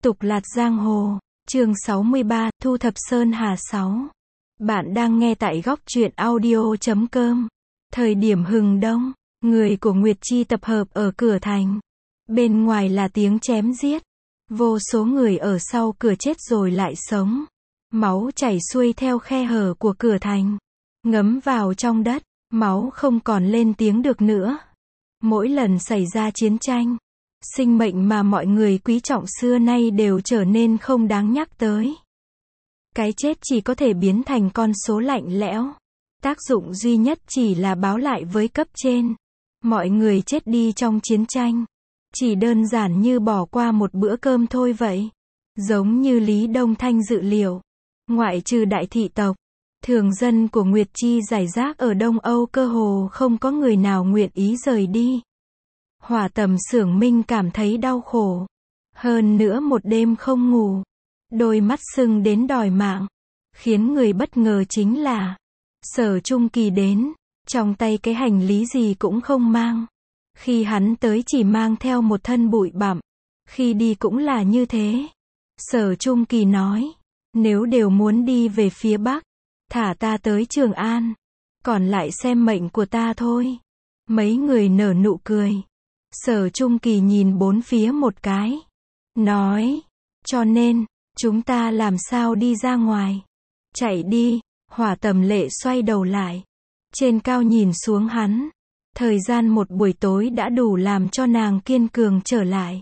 Tục lạt giang hồ, chương 63, Thu Thập Sơn Hà 6. Bạn đang nghe tại góc truyện audio.com. Thời điểm hừng đông, người của Nguyệt Chi tập hợp ở cửa thành. Bên ngoài là tiếng chém giết. Vô số người ở sau cửa chết rồi lại sống. Máu chảy xuôi theo khe hở của cửa thành. Ngấm vào trong đất, máu không còn lên tiếng được nữa. Mỗi lần xảy ra chiến tranh, sinh mệnh mà mọi người quý trọng xưa nay đều trở nên không đáng nhắc tới. Cái chết chỉ có thể biến thành con số lạnh lẽo. Tác dụng duy nhất chỉ là báo lại với cấp trên. Mọi người chết đi trong chiến tranh. Chỉ đơn giản như bỏ qua một bữa cơm thôi vậy. Giống như Lý Đông Thanh dự liệu. Ngoại trừ đại thị tộc, thường dân của Nguyệt Chi rải rác ở Đông Âu cơ hồ không có người nào nguyện ý rời đi. Hỏa Tầm Xưởng Minh cảm thấy đau khổ. Hơn nữa một đêm không ngủ. Đôi mắt sưng đến đòi mạng. Khiến người bất ngờ chính là Sở Trung Kỳ đến. Trong tay cái hành lý gì cũng không mang. Khi hắn tới chỉ mang theo một thân bụi bặm. Khi đi cũng là như thế. Sở Trung Kỳ nói. Nếu đều muốn đi về phía Bắc, thả ta tới Trường An. Còn lại xem mệnh của ta thôi. Mấy người nở nụ cười. Sở Trung Kỳ nhìn bốn phía một cái. Nói. Cho nên, chúng ta làm sao đi ra ngoài? Chạy đi. Hỏa Tầm Lệ xoay đầu lại. Trên cao nhìn xuống hắn. Thời gian một buổi tối đã đủ làm cho nàng kiên cường trở lại.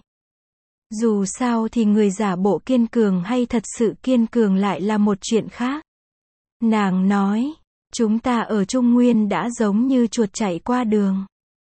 Dù sao thì người giả bộ kiên cường hay thật sự kiên cường lại là một chuyện khác. Nàng nói. Chúng ta ở Trung Nguyên đã giống như chuột chạy qua đường.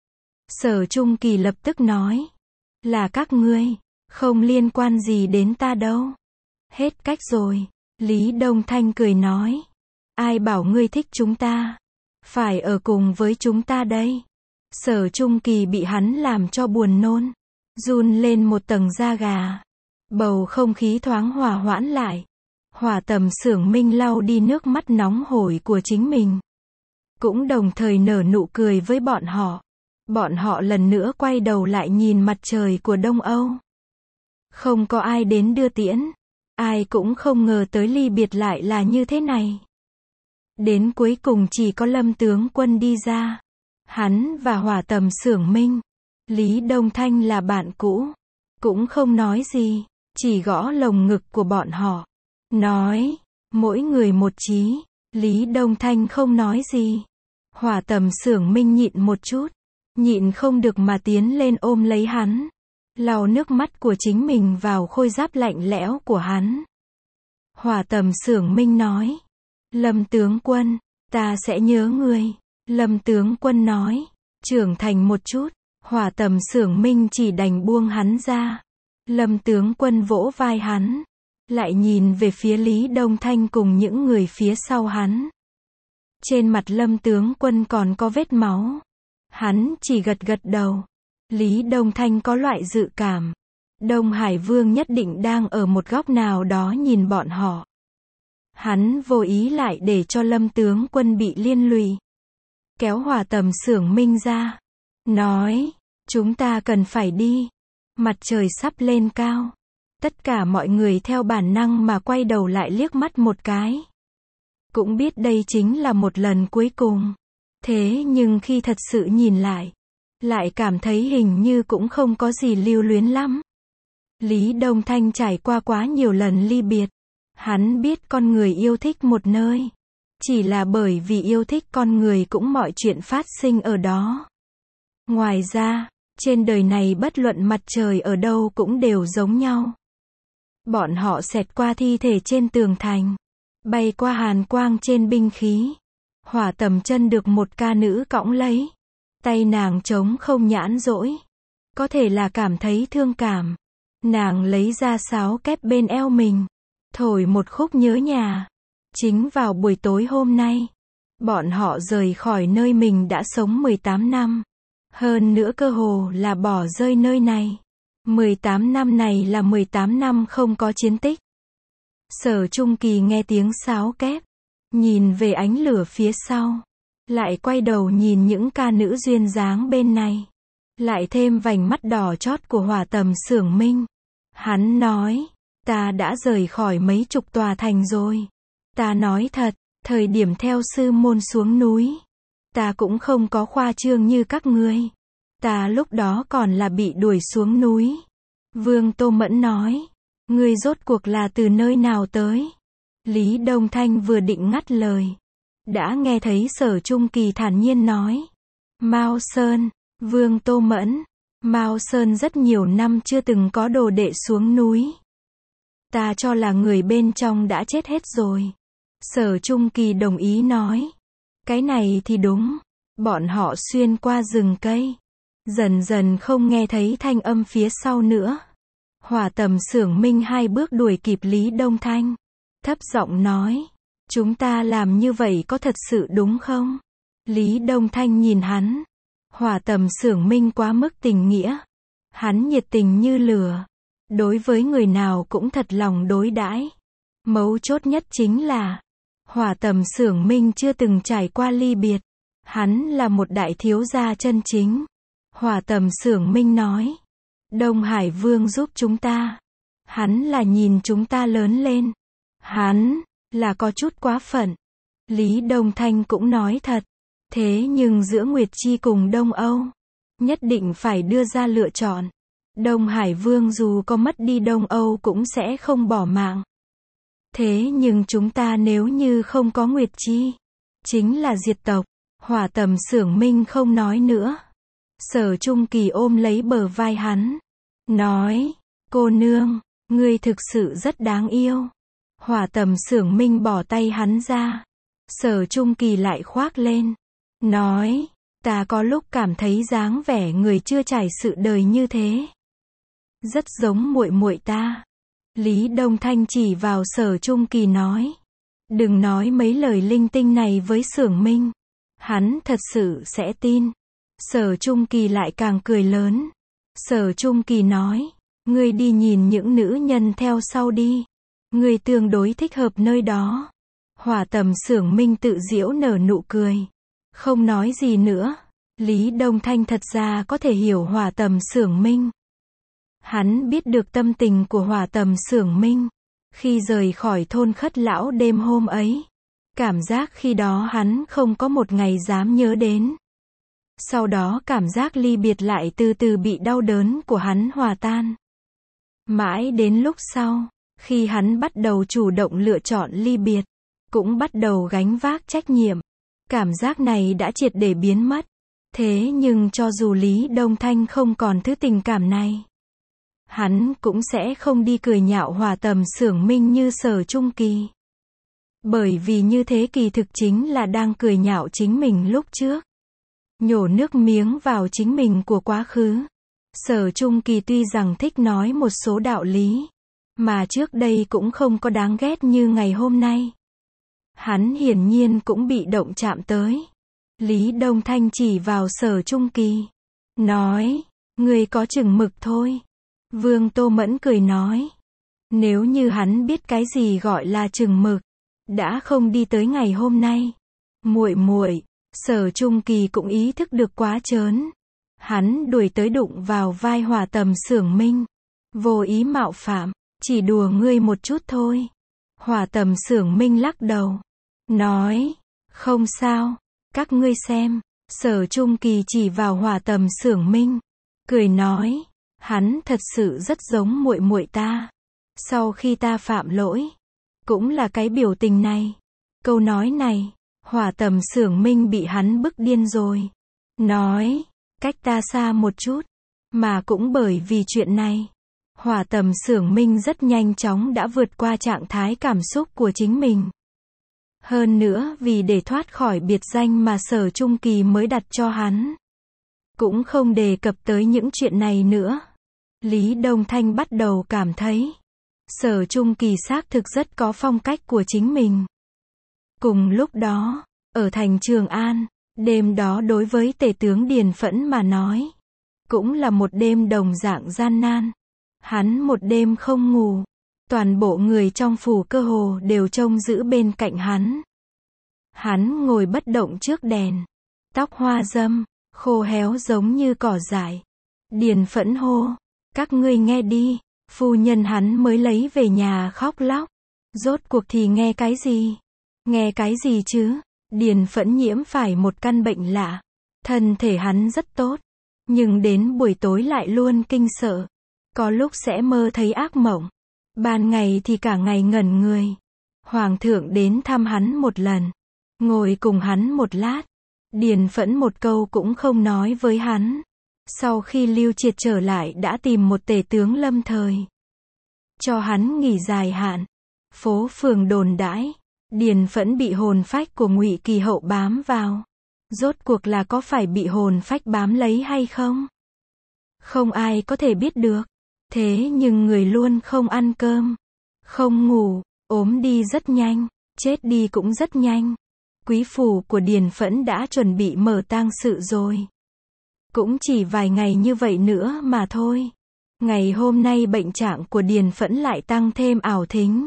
Sở Trung Kỳ lập tức nói. Là các ngươi. Không liên quan gì đến ta đâu. Hết cách rồi. Lý Đông Thanh cười nói. Ai bảo ngươi thích chúng ta? Phải ở cùng với chúng ta đây. Sở Trung Kỳ bị hắn làm cho buồn nôn. Run lên một tầng da gà. Bầu không khí thoáng hòa hoãn lại. Hỏa Tầm Xưởng Minh lau đi nước mắt nóng hổi của chính mình. Cũng đồng thời nở nụ cười với bọn họ. Bọn họ lần nữa quay đầu lại nhìn mặt trời của Đông Âu. Không có ai đến đưa tiễn. Ai cũng không ngờ tới ly biệt lại là như thế này. Đến cuối cùng chỉ có Lâm tướng quân đi ra. Hắn và Hỏa Tầm Xưởng Minh. Lý Đông Thanh là bạn cũ. Cũng không nói gì. Chỉ gõ lồng ngực của bọn họ. Nói. Mỗi người một chí. Lý Đông Thanh không nói gì. Hỏa Tầm Xưởng Minh nhịn một chút. Nhịn không được mà tiến lên ôm lấy hắn. Lau nước mắt của chính mình vào khôi giáp lạnh lẽo của hắn. Hỏa Tầm Xưởng Minh nói. Lâm tướng quân, ta sẽ nhớ ngươi. Lâm tướng quân nói. Trưởng thành một chút. Hỏa Tầm Xưởng Minh chỉ đành buông hắn ra. Lâm tướng quân vỗ vai hắn. Lại nhìn về phía Lý Đông Thanh cùng những người phía sau hắn. Trên mặt Lâm tướng quân còn có vết máu. Hắn chỉ gật gật đầu. Lý Đông Thanh có loại dự cảm. Đông Hải Vương nhất định đang ở một góc nào đó nhìn bọn họ. Hắn vô ý lại để cho Lâm tướng quân bị liên lụy. Kéo Hỏa Tầm Xưởng Minh ra. Nói. Chúng ta cần phải đi. Mặt trời sắp lên cao. Tất cả mọi người theo bản năng mà quay đầu lại liếc mắt một cái. Cũng biết đây chính là một lần cuối cùng. Thế nhưng khi thật sự nhìn lại cảm thấy hình như cũng không có gì lưu luyến lắm. Lý Đông Thanh trải qua quá nhiều lần ly biệt. Hắn biết con người yêu thích một nơi. Chỉ là bởi vì yêu thích con người cũng mọi chuyện phát sinh ở đó. Ngoài ra, trên đời này bất luận mặt trời ở đâu cũng đều giống nhau. Bọn họ xẹt qua thi thể trên tường thành. Bay qua hàn quang trên binh khí. Hỏa Tầm chân được một ca nữ cõng lấy. Tay nàng trống không nhãn rỗi. Có thể là cảm thấy thương cảm. Nàng lấy ra sáo kép bên eo mình. Thổi một khúc nhớ nhà. Chính vào buổi tối hôm nay. Bọn họ rời khỏi nơi mình đã sống 18 năm. Hơn nữa cơ hồ là bỏ rơi nơi này. 18 năm này là 18 năm không có chiến tích. Sở Trung Kỳ nghe tiếng sáo kép. Nhìn về ánh lửa phía sau. Lại quay đầu nhìn những ca nữ duyên dáng bên này. Lại thêm vành mắt đỏ chót của Hỏa Tầm Xưởng Minh. Hắn nói. Ta đã rời khỏi mấy chục tòa thành rồi. Ta nói thật, thời điểm theo sư môn xuống núi, ta cũng không có khoa trương như các ngươi. Ta lúc đó còn là bị đuổi xuống núi. Vương Tô Mẫn nói, ngươi rốt cuộc là từ nơi nào tới? Lý Đông Thanh vừa định ngắt lời, đã nghe thấy Sở Trung Kỳ thản nhiên nói, Mao Sơn. Vương Tô Mẫn, Mao Sơn rất nhiều năm chưa từng có đồ đệ xuống núi. Ta cho là người bên trong đã chết hết rồi. Sở Trung Kỳ đồng ý nói, cái này thì đúng. Bọn họ xuyên qua rừng cây, dần dần không nghe thấy thanh âm phía sau nữa. Hỏa Tầm Xưởng Minh 2 bước đuổi kịp Lý Đông Thanh, thấp giọng nói, chúng ta làm như vậy có thật sự đúng không? Lý Đông Thanh nhìn hắn. Hỏa Tầm Xưởng Minh quá mức tình nghĩa. Hắn nhiệt tình như lửa, đối với người nào cũng thật lòng đối đãi. Mấu chốt nhất chính là, Hỏa Tầm Xưởng Minh chưa từng trải qua ly biệt. Hắn là một đại thiếu gia chân chính. Hỏa Tầm Xưởng Minh nói, Đông Hải Vương giúp chúng ta. Hắn là nhìn chúng ta lớn lên. Hắn là có chút quá phận. Lý Đông Thanh cũng nói thật. Thế nhưng giữa Nguyệt Chi cùng Đông Âu, nhất định phải đưa ra lựa chọn. Đông Hải Vương dù có mất đi Đông Âu cũng sẽ không bỏ mạng. Thế nhưng chúng ta nếu như không có Nguyệt Chi, chính là diệt tộc. Hỏa Tầm Xưởng Minh không nói nữa. Sở Trung Kỳ ôm lấy bờ vai hắn, nói, cô nương, ngươi thực sự rất đáng yêu. Hỏa Tầm Xưởng Minh bỏ tay hắn ra. Sở Trung Kỳ lại khoác lên, nói, ta có lúc cảm thấy dáng vẻ người chưa trải sự đời như thế, rất giống muội muội ta. Lý Đông Thanh chỉ vào Sở Trung Kỳ nói, đừng nói mấy lời linh tinh này với Xưởng Minh. Hắn thật sự sẽ tin. Sở Trung Kỳ lại càng cười lớn. Sở Trung Kỳ nói, ngươi đi nhìn những nữ nhân theo sau đi. Ngươi tương đối thích hợp nơi đó. Hỏa Tầm Xưởng Minh tự giễu nở nụ cười, không nói gì nữa. Lý Đông Thanh thật ra có thể hiểu Hỏa Tầm Xưởng Minh. Hắn biết được tâm tình của Hỏa Tầm Xưởng Minh khi rời khỏi thôn Khất Lão đêm hôm ấy. Cảm giác khi đó hắn không có một ngày dám nhớ đến. Sau đó cảm giác ly biệt lại từ từ bị đau đớn của hắn hòa tan. Mãi đến lúc sau, khi hắn bắt đầu chủ động lựa chọn ly biệt, cũng bắt đầu gánh vác trách nhiệm, cảm giác này đã triệt để biến mất. Thế nhưng cho dù Lý Đông Thanh không còn thứ tình cảm này, hắn cũng sẽ không đi cười nhạo Hỏa Tầm Xưởng Minh như Sở Trung Kỳ. Bởi vì như thế kỳ thực chính là đang cười nhạo chính mình lúc trước. Nhổ nước miếng vào chính mình của quá khứ. Sở Trung Kỳ tuy rằng thích nói một số đạo lý, mà trước đây cũng không có đáng ghét như ngày hôm nay. Hắn hiển nhiên cũng bị động chạm tới. Lý Đông Thanh chỉ vào Sở Trung Kỳ, nói, người có chừng mực thôi. Vương Tô Mẫn cười nói, nếu như hắn biết cái gì gọi là chừng mực, đã không đi tới ngày hôm nay. Muội muội. Sở Trung Kỳ cũng ý thức được quá trớn. Hắn đuổi tới đụng vào vai Hỏa Tầm Xưởng Minh. Vô ý mạo phạm, chỉ đùa ngươi một chút thôi. Hỏa Tầm Xưởng Minh lắc đầu, nói, không sao, các ngươi xem. Sở Trung Kỳ chỉ vào Hỏa Tầm Xưởng Minh, cười nói, hắn thật sự rất giống muội muội ta. Sau khi ta phạm lỗi, cũng là cái biểu tình này. Câu nói này, Hỏa Tầm Xưởng Minh bị hắn bức điên rồi. Nói, cách ta xa một chút. Mà cũng bởi vì chuyện này, Hỏa Tầm Xưởng Minh rất nhanh chóng đã vượt qua trạng thái cảm xúc của chính mình. Hơn nữa vì để thoát khỏi biệt danh mà Sở Trung Kỳ mới đặt cho hắn, cũng không đề cập tới những chuyện này nữa. Lý Đông Thanh bắt đầu cảm thấy, Sở Trung Kỳ xác thực rất có phong cách của chính mình. Cùng lúc đó, ở thành Trường An, đêm đó đối với tể tướng Điền Phẫn mà nói, cũng là một đêm đồng dạng gian nan. Hắn một đêm không ngủ, toàn bộ người trong phủ cơ hồ đều trông giữ bên cạnh hắn. Hắn ngồi bất động trước đèn, tóc hoa râm, khô héo giống như cỏ dại. Điền Phẫn hô, các ngươi nghe đi, Phu nhân hắn mới lấy về nhà khóc lóc. Rốt cuộc thì nghe cái gì? Nghe cái gì chứ? Điền Phẫn nhiễm phải một căn bệnh lạ. Thân thể hắn rất tốt, nhưng đến buổi tối lại luôn kinh sợ. Có lúc sẽ mơ thấy ác mộng. Ban ngày thì cả ngày ngẩn người. Hoàng thượng đến thăm hắn một lần, ngồi cùng hắn một lát. Điền Phẫn một câu cũng không nói với hắn. Sau khi Lưu Triệt trở lại đã tìm một tể tướng lâm thời, cho hắn nghỉ dài hạn. Phố phường đồn đãi, Điền Phẫn bị hồn phách của Ngụy Kỳ Hậu bám vào. Rốt cuộc là có phải bị hồn phách bám lấy hay không? Không ai có thể biết được. Thế nhưng người luôn không ăn cơm, không ngủ, ốm đi rất nhanh, chết đi cũng rất nhanh. Quý phủ của Điền Phẫn đã chuẩn bị mở tang sự rồi. Cũng chỉ vài ngày như vậy nữa mà thôi. Ngày hôm nay bệnh trạng của Điền Phẫn lại tăng thêm ảo thính.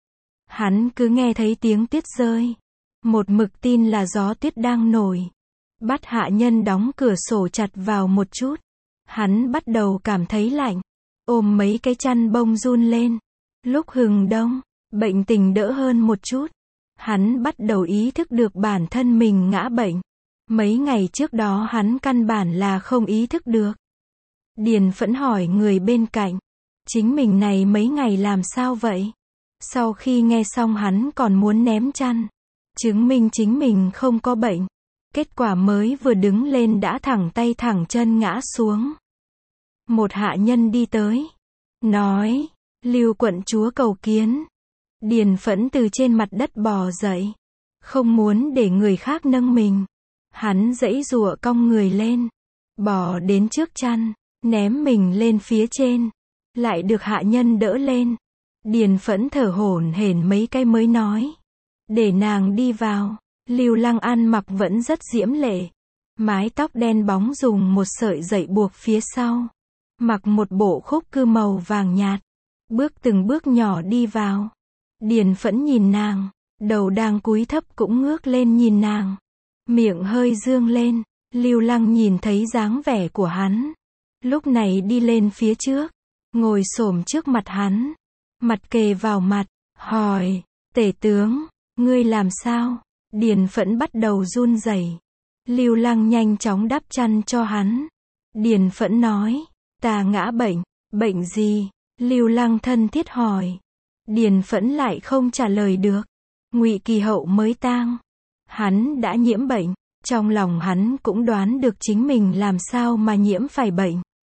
Hắn cứ nghe thấy tiếng tuyết rơi. Một mực tin là gió tuyết đang nổi. Bắt hạ nhân đóng cửa sổ chặt vào một chút. Hắn bắt đầu cảm thấy lạnh. Ôm mấy cái chăn bông run lên. Lúc hừng đông, bệnh tình đỡ hơn một chút. Hắn bắt đầu ý thức được bản thân mình ngã bệnh. Mấy ngày trước đó hắn căn bản là không ý thức được. Điền Phẫn hỏi người bên cạnh. Chính mình này mấy ngày làm sao vậy? Sau khi nghe xong hắn còn muốn ném chăn. Chứng minh chính mình không có bệnh. Kết quả mới vừa đứng lên đã thẳng tay thẳng chân ngã xuống. Một hạ nhân đi tới. Nói, Lưu quận chúa cầu kiến. Điền Phẫn từ trên mặt đất bò dậy. Không muốn để người khác nâng mình. Hắn giãy giụa cong người lên. Bò đến trước chăn. Ném mình lên phía trên. Lại được hạ nhân đỡ lên. Điền Phẫn thở hổn hển mấy cái mới nói. Để nàng đi vào. Lưu Lăng ăn mặc vẫn rất diễm lệ. Mái tóc đen bóng dùng một sợi dây buộc phía sau. Mặc một bộ khúc cư màu vàng nhạt. Bước từng bước nhỏ đi vào. Điền Phẫn nhìn nàng. Đầu đang cúi thấp cũng ngước lên nhìn nàng. Miệng hơi dương lên. Lưu Lăng nhìn thấy dáng vẻ của hắn. Lúc này đi lên phía trước. Ngồi xổm trước mặt hắn. Mặt kề vào mặt. Hỏi. Tể tướng. Ngươi làm sao? Điền Phẫn bắt đầu run rẩy. Lưu Lăng nhanh chóng đắp chăn cho hắn. Điền Phẫn nói. Ta ngã bệnh. Bệnh gì? Lưu Lăng thân thiết hỏi. Điền Phẫn lại không trả lời được. Ngụy Kỳ Hậu mới tang. Hắn đã nhiễm bệnh. Trong lòng hắn cũng đoán được chính mình làm sao mà nhiễm phải bệnh.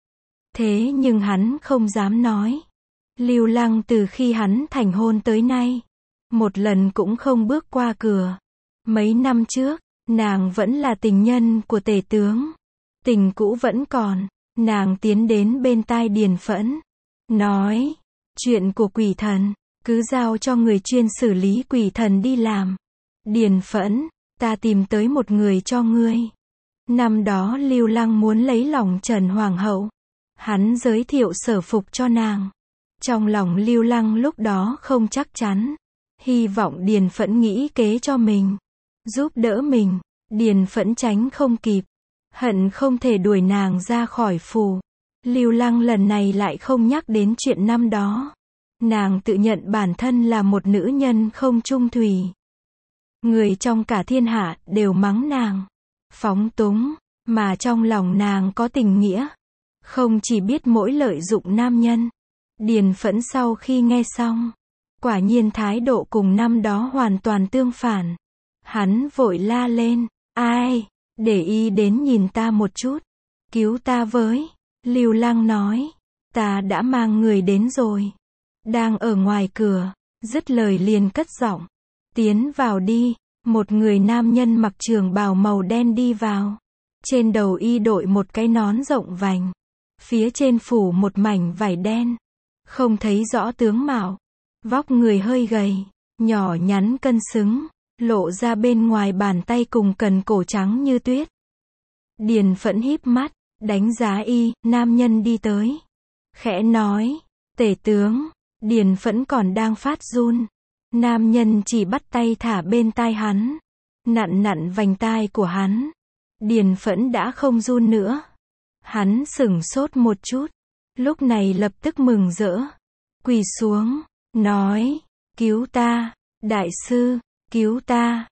Thế nhưng hắn không dám nói. Lưu Lăng từ khi hắn thành hôn tới nay, một lần cũng không bước qua cửa. Mấy năm trước, nàng vẫn là tình nhân của tể tướng. Tình cũ vẫn còn. Nàng tiến đến bên tai Điền Phẫn. Nói, chuyện của quỷ thần, cứ giao cho người chuyên xử lý quỷ thần đi làm. Điền Phẫn, ta tìm tới một người cho ngươi. Năm đó Lưu Lăng muốn lấy lòng Trần Hoàng hậu. Hắn giới thiệu sở phục cho nàng. Trong lòng Lưu Lăng lúc đó không chắc chắn. Hy vọng Điền Phẫn nghĩ kế cho mình. Giúp đỡ mình. Điền Phẫn tránh không kịp. Hận không thể đuổi nàng ra khỏi phủ. Lưu Lăng lần này lại không nhắc đến chuyện năm đó. Nàng tự nhận bản thân là một nữ nhân không trung thủy. Người trong cả thiên hạ đều mắng nàng phóng túng, mà trong lòng nàng có tình nghĩa. Không chỉ biết mỗi lợi dụng nam nhân. Điền Phẫn sau khi nghe xong, quả nhiên thái độ cùng năm đó hoàn toàn tương phản. Hắn vội la lên. Ai? Để ý đến nhìn ta một chút. Cứu ta với. Lưu Lăng nói. Ta đã mang người đến rồi. Đang ở ngoài cửa. Dứt lời liền cất giọng. Tiến vào đi. Một người nam nhân mặc trường bào màu đen đi vào. Trên đầu y đội một cái nón rộng vành. Phía trên phủ một mảnh vải đen. Không thấy rõ tướng mạo. Vóc người hơi gầy. Nhỏ nhắn cân xứng. Lộ ra bên ngoài bàn tay cùng cần cổ trắng như tuyết. Điền Phẫn híp mắt. Đánh giá y. Nam nhân đi tới. Khẽ nói. Tể tướng. Điền Phẫn còn đang phát run. Nam nhân chỉ bắt tay thả bên tai hắn. Nặn nặn vành tai của hắn. Điền Phẫn đã không run nữa. Hắn sửng sốt một chút. lúc này lập tức mừng rỡ, quỳ xuống, nói, cứu ta, đại sư, cứu ta,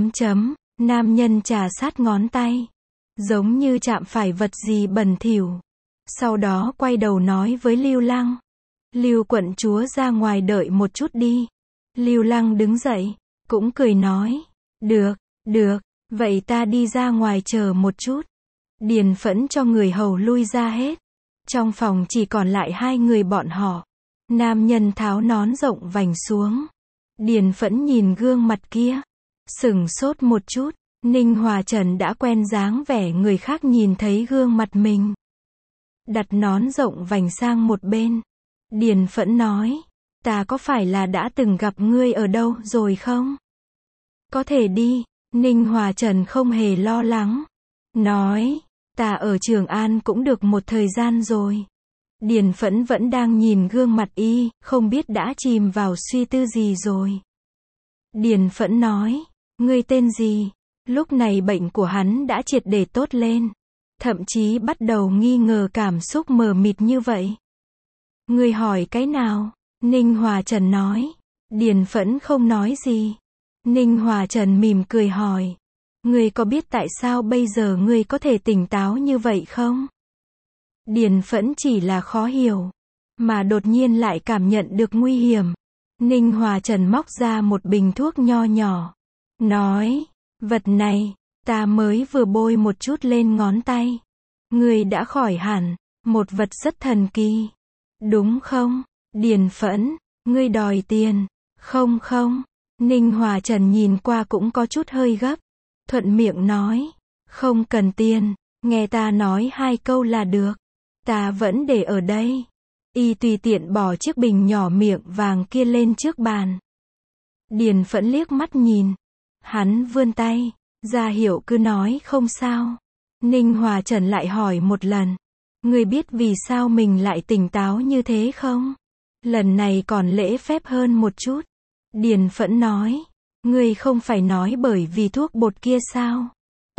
nam nhân trà sát ngón tay, giống như chạm phải vật gì bẩn thỉu. Sau đó quay đầu nói với Lưu Lăng, Lưu quận chúa ra ngoài đợi một chút đi. Lưu Lăng đứng dậy, cũng cười nói, được, vậy ta đi ra ngoài chờ một chút. Điền Phẫn cho người hầu lui ra hết. Trong phòng chỉ còn lại hai người bọn họ. Nam nhân tháo nón rộng vành xuống. Điền Phẫn nhìn gương mặt kia, sửng sốt một chút. Ninh Hòa Trần đã quen dáng vẻ người khác nhìn thấy gương mặt mình. Đặt nón rộng vành sang một bên. Điền Phẫn nói, ta có phải là đã từng gặp ngươi ở đâu rồi không? Có thể đi. Ninh Hòa Trần không hề lo lắng. Nói, ta ở Trường An cũng được một thời gian rồi. Điền Phẫn vẫn đang nhìn gương mặt y, không biết đã chìm vào suy tư gì rồi. Điền Phẫn nói, ngươi tên gì? Lúc này bệnh của hắn đã triệt để tốt lên. Thậm chí bắt đầu nghi ngờ cảm xúc mờ mịt như vậy. Ngươi hỏi cái nào? Ninh Hòa Trần nói. Điền Phẫn không nói gì. Ninh Hòa Trần mỉm cười hỏi. Ngươi có biết tại sao bây giờ ngươi có thể tỉnh táo như vậy không? Điền Phẫn chỉ là khó hiểu. Mà đột nhiên lại cảm nhận được nguy hiểm. Ninh Hòa Trần móc ra một bình thuốc nho nhỏ. Nói, vật này, ta mới vừa bôi một chút lên ngón tay. Ngươi đã khỏi hẳn. Một vật rất thần kỳ. Đúng không? Điền Phẫn, ngươi đòi tiền. Không. Ninh Hòa Trần nhìn qua cũng có chút hơi gấp. Thuận miệng nói, không cần tiền, nghe ta nói hai câu là được. Ta vẫn để ở đây. Y tùy tiện bỏ chiếc bình nhỏ miệng vàng kia lên trước bàn. Điền Phẫn liếc mắt nhìn. Hắn vươn tay, ra hiệu cứ nói không sao. Ninh Hòa Trần lại hỏi một lần. Ngươi biết vì sao mình lại tỉnh táo như thế không? Lần này còn lễ phép hơn một chút. Điền Phẫn nói. Ngươi không phải nói bởi vì thuốc bột kia sao?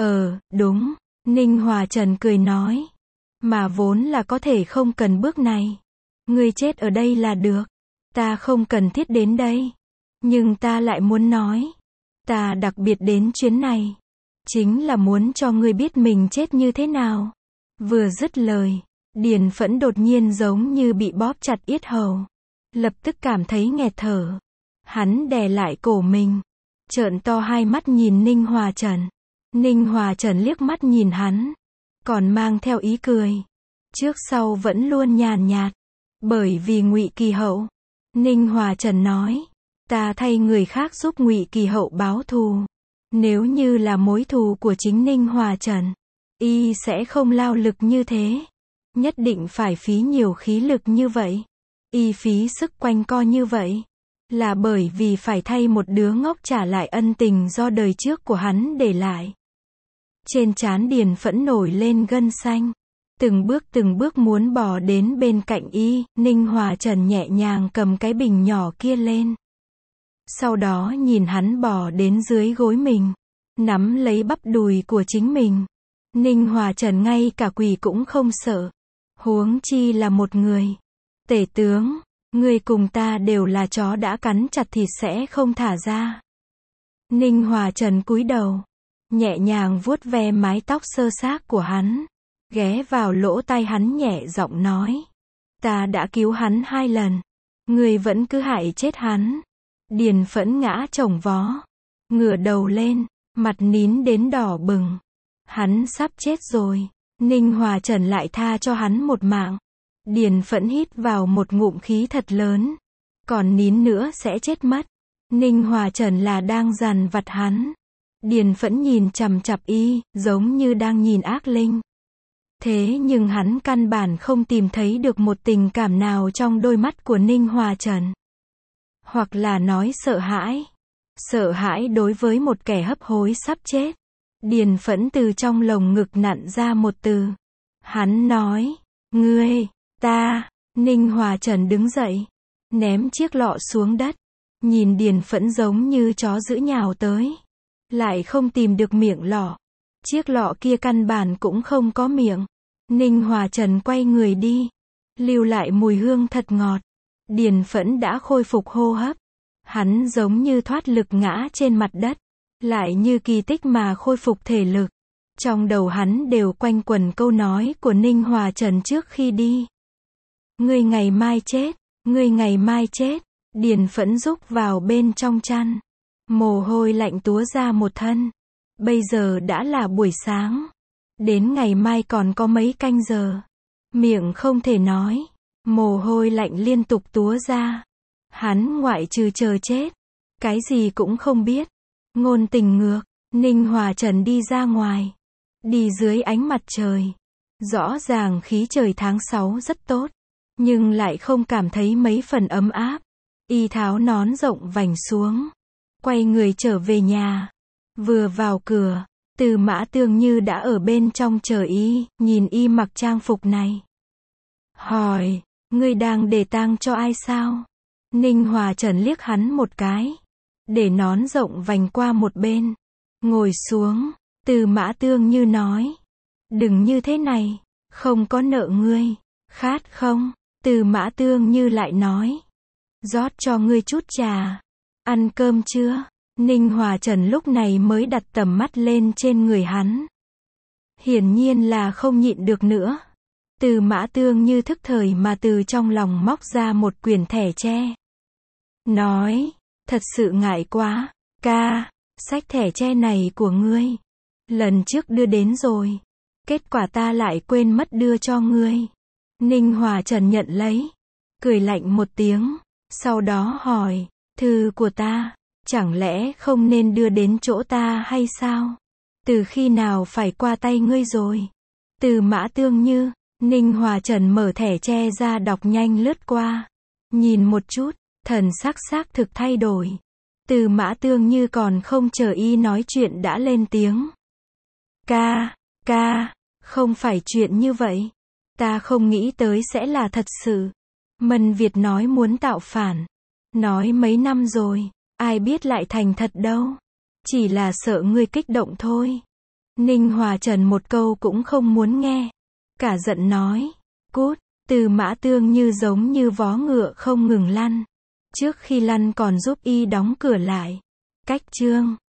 Đúng. Ninh Hòa Trần cười nói. Mà vốn là có thể không cần bước này. Ngươi chết ở đây là được. Ta không cần thiết đến đây. Nhưng ta lại muốn nói. Ta đặc biệt đến chuyến này. Chính là muốn cho ngươi biết mình chết như thế nào. Vừa dứt lời. Điền Phẫn đột nhiên giống như bị bóp chặt yết hầu. Lập tức cảm thấy nghẹt thở. Hắn đè lại cổ mình. Trợn to hai mắt nhìn Ninh Hòa Trần. Ninh Hòa Trần liếc mắt nhìn hắn. Còn mang theo ý cười. Trước sau vẫn luôn nhàn nhạt. Bởi vì Ngụy Kỳ Hậu. Ninh Hòa Trần nói. Ta thay người khác giúp Ngụy Kỳ Hậu báo thù. Nếu như là mối thù của chính Ninh Hòa Trần. Y sẽ không lao lực như thế. Nhất định phải phí nhiều khí lực như vậy. Y phí sức quanh co như vậy. Là bởi vì phải thay một đứa ngốc trả lại ân tình do đời trước của hắn để lại. Trên trán Điền Phẫn nổi lên gân xanh. Từng bước muốn bò đến bên cạnh y. Ninh Hòa Trần nhẹ nhàng cầm cái bình nhỏ kia lên. Sau đó nhìn hắn bò đến dưới gối mình. Nắm lấy bắp đùi của chính mình. Ninh Hòa Trần ngay cả quỳ cũng không sợ. Huống chi là một người. Tể tướng, ngươi cùng ta đều là chó đã cắn chặt thịt sẽ không thả ra. Ninh Hòa Trần cúi đầu. Nhẹ nhàng vuốt ve mái tóc xơ xác của hắn. Ghé vào lỗ tai hắn nhẹ giọng nói. Ta đã cứu hắn 2 lần. Ngươi vẫn cứ hại chết hắn. Điền Phẫn ngã chồng vó. Ngửa đầu lên. Mặt nín đến đỏ bừng. Hắn sắp chết rồi. Ninh Hòa Trần lại tha cho hắn một mạng. Điền Phẫn hít vào một ngụm khí thật lớn. Còn nín nữa sẽ chết mất. Ninh Hòa Trần là đang dằn vặt hắn. Điền Phẫn nhìn chằm chằm y, giống như đang nhìn ác linh. Thế nhưng hắn căn bản không tìm thấy được một tình cảm nào trong đôi mắt của Ninh Hòa Trần. Hoặc là nói sợ hãi. Sợ hãi đối với một kẻ hấp hối sắp chết. Điền Phẫn từ trong lồng ngực nặn ra một từ. Hắn nói, ngươi, ta. Ninh Hòa Trần đứng dậy, ném chiếc lọ xuống đất. Nhìn Điền Phẫn giống như chó dữ nhào tới. Lại không tìm được miệng lọ. Chiếc lọ kia căn bản cũng không có miệng. Ninh Hòa Trần quay người đi. lưu lại mùi hương thật ngọt. Điền Phẫn đã khôi phục hô hấp. Hắn giống như thoát lực ngã trên mặt đất, lại như kỳ tích mà khôi phục thể lực. Trong đầu hắn đều quanh quẩn câu nói của Ninh Hòa Trần trước khi đi. Ngươi ngày mai chết, ngươi ngày mai chết. Điền Phẫn rúc vào bên trong chăn. Mồ hôi lạnh túa ra một thân. Bây giờ đã là buổi sáng. Đến ngày mai còn có mấy canh giờ. Miệng không thể nói. Mồ hôi lạnh liên tục túa ra. Hắn ngoại trừ chờ chết, cái gì cũng không biết. Ngôn tình ngược, Ninh Hòa Trần đi ra ngoài. Đi dưới ánh mặt trời. Rõ ràng khí trời tháng 6 rất tốt, nhưng lại không cảm thấy mấy phần ấm áp. Y tháo nón rộng vành xuống, quay người trở về nhà. Vừa vào cửa, Từ Mã Tương Như đã ở bên trong chờ y, nhìn y mặc trang phục này. Hỏi, ngươi đang để tang cho ai sao? Ninh Hòa Trần liếc hắn một cái, để nón rộng vành qua một bên, ngồi xuống. Từ Mã Tương Như nói, đừng như thế này, không có nợ ngươi, khát không? Từ Mã Tương Như lại nói, rót cho ngươi chút trà, ăn cơm chưa? Ninh Hòa Trần lúc này mới đặt tầm mắt lên trên người hắn. Hiển nhiên là không nhịn được nữa. Từ Mã Tương Như thức thời mà từ trong lòng móc ra một quyển thẻ tre. Nói, thật sự ngại quá, ca, xách thẻ tre này của ngươi. Lần trước đưa đến rồi, kết quả ta lại quên mất đưa cho ngươi. Ninh Hòa Trần nhận lấy, cười lạnh một tiếng, sau đó hỏi, thư của ta, chẳng lẽ không nên đưa đến chỗ ta hay sao? Từ khi nào phải qua tay ngươi rồi? Từ Mã Tương Như, Ninh Hòa Trần mở thẻ tre ra đọc nhanh lướt qua. Nhìn một chút, thần sắc xác thực thay đổi. Từ Mã Tương Như còn không chờ y nói chuyện đã lên tiếng. Ca, không phải chuyện như vậy. Ta không nghĩ tới sẽ là thật sự. Mân Việt nói muốn tạo phản. Nói mấy năm rồi, ai biết lại thành thật đâu. Chỉ là sợ ngươi kích động thôi. Ninh Hòa Trần một câu cũng không muốn nghe. Cả giận nói, cút. Từ Mã Tương Như giống như vó ngựa không ngừng lăn. Trước khi lăn còn giúp y đóng cửa lại. Cách chương